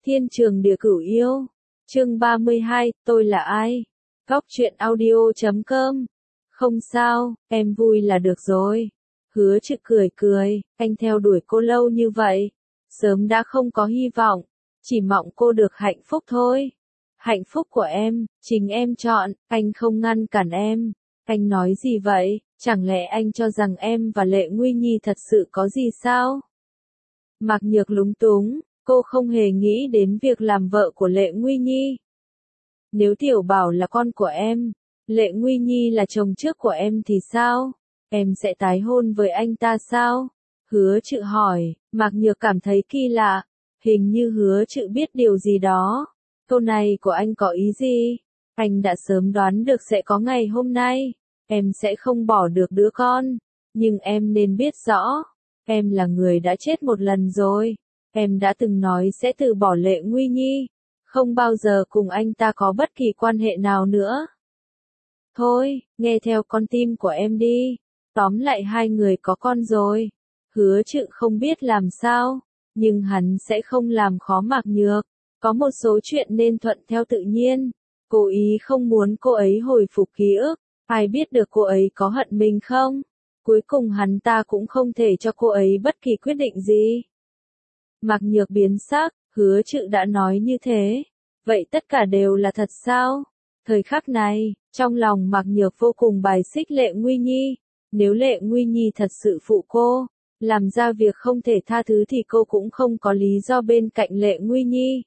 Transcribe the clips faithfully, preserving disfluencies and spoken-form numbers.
Thiên trường địa cửu yêu. Chương ba mươi hai, tôi là ai? Góc truyện audio chấm com. Không sao, em vui là được rồi. Hứa Trực cười cười, anh theo đuổi cô lâu như vậy, sớm đã không có hy vọng, chỉ mong cô được hạnh phúc thôi. Hạnh phúc của em, chính em chọn, anh không ngăn cản em. Anh nói gì vậy, chẳng lẽ anh cho rằng em và Lệ Nguy Nhi thật sự có gì sao? Mạc Nhược lúng túng, cô không hề nghĩ đến việc làm vợ của Lệ Nguy Nhi. Nếu Tiểu Bảo là con của em, Lệ Nguy Nhi là chồng trước của em thì sao? Em sẽ tái hôn với anh ta sao? Hứa Trự hỏi. Mạc Nhược cảm thấy kỳ lạ, hình như Hứa Trự biết điều gì đó. Câu này của anh có ý gì? Anh đã sớm đoán được sẽ có ngày hôm nay. Em sẽ không bỏ được đứa con. Nhưng em nên biết rõ, em là người đã chết một lần rồi. Em đã từng nói sẽ từ bỏ Lệ Nguy Nhi, không bao giờ cùng anh ta có bất kỳ quan hệ nào nữa. Thôi, nghe theo con tim của em đi. Tóm lại hai người có con rồi. Hứa Trự không biết làm sao, nhưng hắn sẽ không làm khó Mạc Nhược. Có một số chuyện nên thuận theo tự nhiên. Cố ý không muốn cô ấy hồi phục ký ức. Ai biết được cô ấy có hận mình không? Cuối cùng hắn ta cũng không thể cho cô ấy bất kỳ quyết định gì. Mạc Nhược biến sắc, Hứa Trự đã nói như thế. Vậy tất cả đều là thật sao? Thời khắc này, trong lòng Mạc Nhược vô cùng bài xích Lệ Nguy Nhi. Nếu Lệ Nguy Nhi thật sự phụ cô, làm ra việc không thể tha thứ thì cô cũng không có lý do bên cạnh Lệ Nguy Nhi.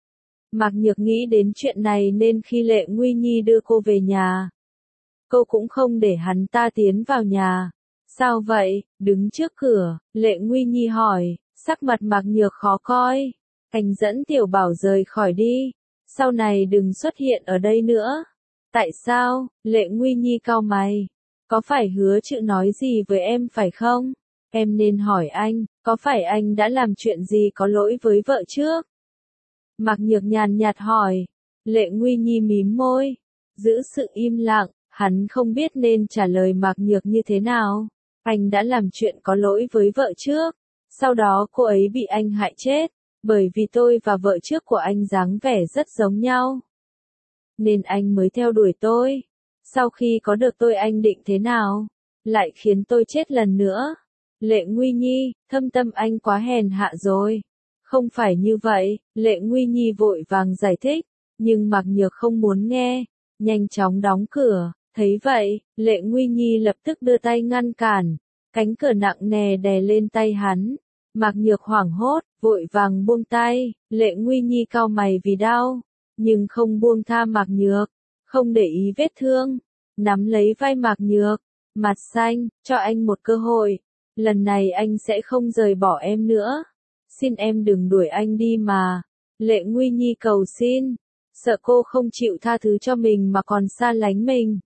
Mạc Nhược nghĩ đến chuyện này nên khi Lệ Nguy Nhi đưa cô về nhà, cô cũng không để hắn ta tiến vào nhà. Sao vậy? Đứng trước cửa, Lệ Nguy Nhi hỏi, sắc mặt Mạc Nhược khó coi. Anh dẫn Tiểu Bảo rời khỏi đi, sau này đừng xuất hiện ở đây nữa. Tại sao? Lệ Nguy Nhi cau mày. Có phải Hứa Trự nói gì với em phải không? Em nên hỏi anh, có phải anh đã làm chuyện gì có lỗi với vợ trước? Mạc Nhược nhàn nhạt hỏi. Lệ Nguy Nhi mím môi, giữ sự im lặng, hắn không biết nên trả lời Mạc Nhược như thế nào. Anh đã làm chuyện có lỗi với vợ trước, sau đó cô ấy bị anh hại chết, bởi vì tôi và vợ trước của anh dáng vẻ rất giống nhau. Nên anh mới theo đuổi tôi. Sau khi có được tôi anh định thế nào? Lại khiến tôi chết lần nữa. Lệ Nguy Nhi, thâm tâm anh quá hèn hạ rồi. Không phải như vậy, Lệ Nguy Nhi vội vàng giải thích, nhưng Mạc Nhược không muốn nghe, nhanh chóng đóng cửa. Thấy vậy, Lệ Nguy Nhi lập tức đưa tay ngăn cản, cánh cửa nặng nề đè lên tay hắn. Mạc Nhược hoảng hốt, vội vàng buông tay. Lệ Nguy Nhi cau mày vì đau, nhưng không buông tha Mạc Nhược, không để ý vết thương, nắm lấy vai Mạc Nhược, mặt xanh, cho anh một cơ hội, lần này anh sẽ không rời bỏ em nữa. Xin em đừng đuổi anh đi mà. Lệ Nguy Nhi cầu xin, sợ cô không chịu tha thứ cho mình mà còn xa lánh mình.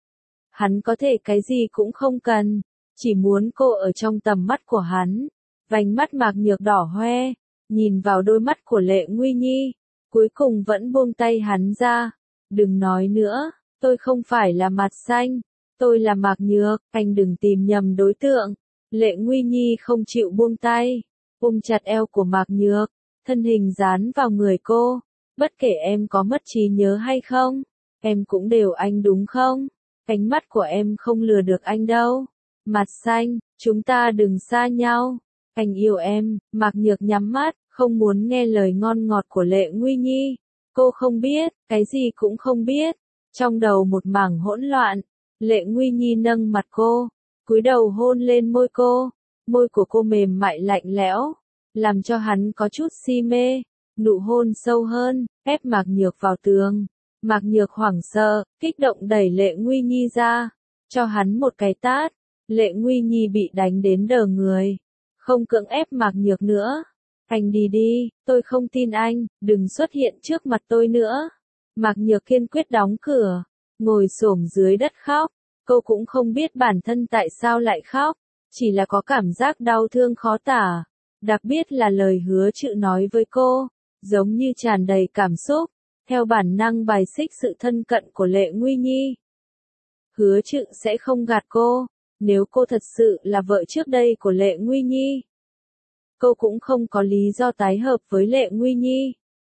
Hắn có thể cái gì cũng không cần, chỉ muốn cô ở trong tầm mắt của hắn. Vành mắt Mạc Nhược đỏ hoe, nhìn vào đôi mắt của Lệ Nguy Nhi, cuối cùng vẫn buông tay hắn ra. Đừng nói nữa, tôi không phải là mặt xanh, tôi là Mạc Nhược, anh đừng tìm nhầm đối tượng. Lệ Nguy Nhi không chịu buông tay, ôm chặt eo của Mạc Nhược, thân hình dán vào người cô. Bất kể em có mất trí nhớ hay không, em cũng đều anh đúng không? Ánh mắt của em không lừa được anh đâu. Mặt xanh, chúng ta đừng xa nhau. Anh yêu em. Mạc Nhược nhắm mắt, không muốn nghe lời ngon ngọt của Lệ Nguy Nhi. Cô không biết, cái gì cũng không biết. Trong đầu một mảng hỗn loạn, Lệ Nguy Nhi nâng mặt cô, cúi đầu hôn lên môi cô. Môi của cô mềm mại lạnh lẽo, làm cho hắn có chút si mê. Nụ hôn sâu hơn, ép Mạc Nhược vào tường. Mạc Nhược hoảng sợ, kích động đẩy Lệ Nguy Nhi ra, cho hắn một cái tát. Lệ Nguy Nhi bị đánh đến đờ người, không cưỡng ép Mạc Nhược nữa. Anh đi đi, tôi không tin anh, đừng xuất hiện trước mặt tôi nữa. Mạc Nhược kiên quyết đóng cửa, ngồi xổm dưới đất khóc. Cô cũng không biết bản thân tại sao lại khóc, chỉ là có cảm giác đau thương khó tả. Đặc biệt là lời Hứa Trự nói với cô, giống như tràn đầy cảm xúc, theo bản năng bài xích sự thân cận của Lệ Nguy Nhi. Hứa Trự sẽ không gạt cô, nếu cô thật sự là vợ trước đây của Lệ Nguy Nhi, cô cũng không có lý do tái hợp với Lệ Nguy Nhi.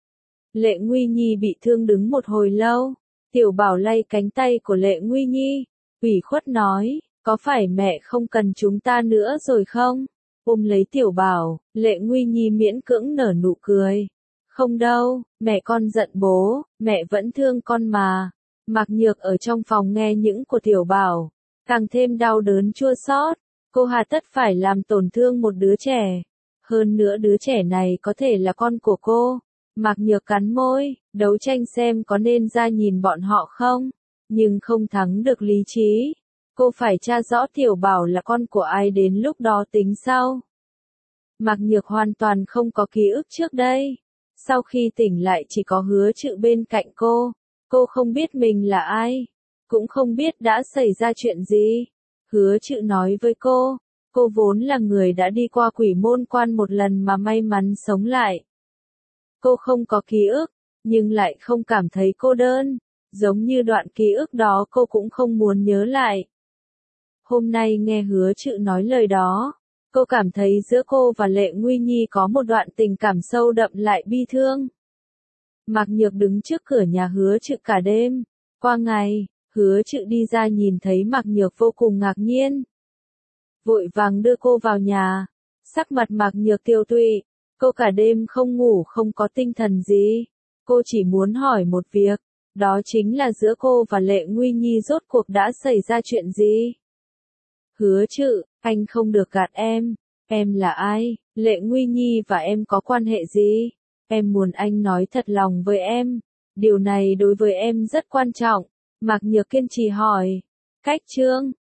Lệ Nguy Nhi bị thương đứng một hồi lâu. Tiểu Bảo lay cánh tay của Lệ Nguy Nhi, ủy khuất nói, có phải mẹ không cần chúng ta nữa rồi không? Ôm lấy Tiểu Bảo, Lệ Nguy Nhi miễn cưỡng nở nụ cười. Không đâu, mẹ con giận bố, mẹ vẫn thương con mà. Mạc Nhược ở trong phòng nghe những của Tiểu Bảo, càng thêm đau đớn chua xót. Cô hà tất phải làm tổn thương một đứa trẻ. Hơn nữa đứa trẻ này có thể là con của cô. Mạc Nhược cắn môi, đấu tranh xem có nên ra nhìn bọn họ không, nhưng không thắng được lý trí. Cô phải tra rõ Tiểu Bảo là con của ai đến lúc đó tính sau. Mạc Nhược hoàn toàn không có ký ức trước đây. Sau khi tỉnh lại chỉ có Hứa Trự bên cạnh cô. Cô không biết mình là ai, cũng không biết đã xảy ra chuyện gì. Hứa Trự nói với cô, cô vốn là người đã đi qua quỷ môn quan một lần mà may mắn sống lại. Cô không có ký ức, nhưng lại không cảm thấy cô đơn, giống như đoạn ký ức đó cô cũng không muốn nhớ lại. Hôm nay nghe Hứa Trự nói lời đó, cô cảm thấy giữa cô và Lệ Nguy Nhi có một đoạn tình cảm sâu đậm lại bi thương. Mạc Nhược đứng trước cửa nhà Hứa Trự cả đêm. Qua ngày, Hứa Trự đi ra nhìn thấy Mạc Nhược vô cùng ngạc nhiên. Vội vàng đưa cô vào nhà. Sắc mặt Mạc Nhược tiêu tụy, cô cả đêm không ngủ không có tinh thần gì. Cô chỉ muốn hỏi một việc, đó chính là giữa cô và Lệ Nguy Nhi rốt cuộc đã xảy ra chuyện gì? Hứa Trự, anh không được gạt em. Em là ai? Lệ Nguy Nhi và em có quan hệ gì? Em muốn anh nói thật lòng với em. Điều này đối với em rất quan trọng. Mạc Nhược kiên trì hỏi. Cách chương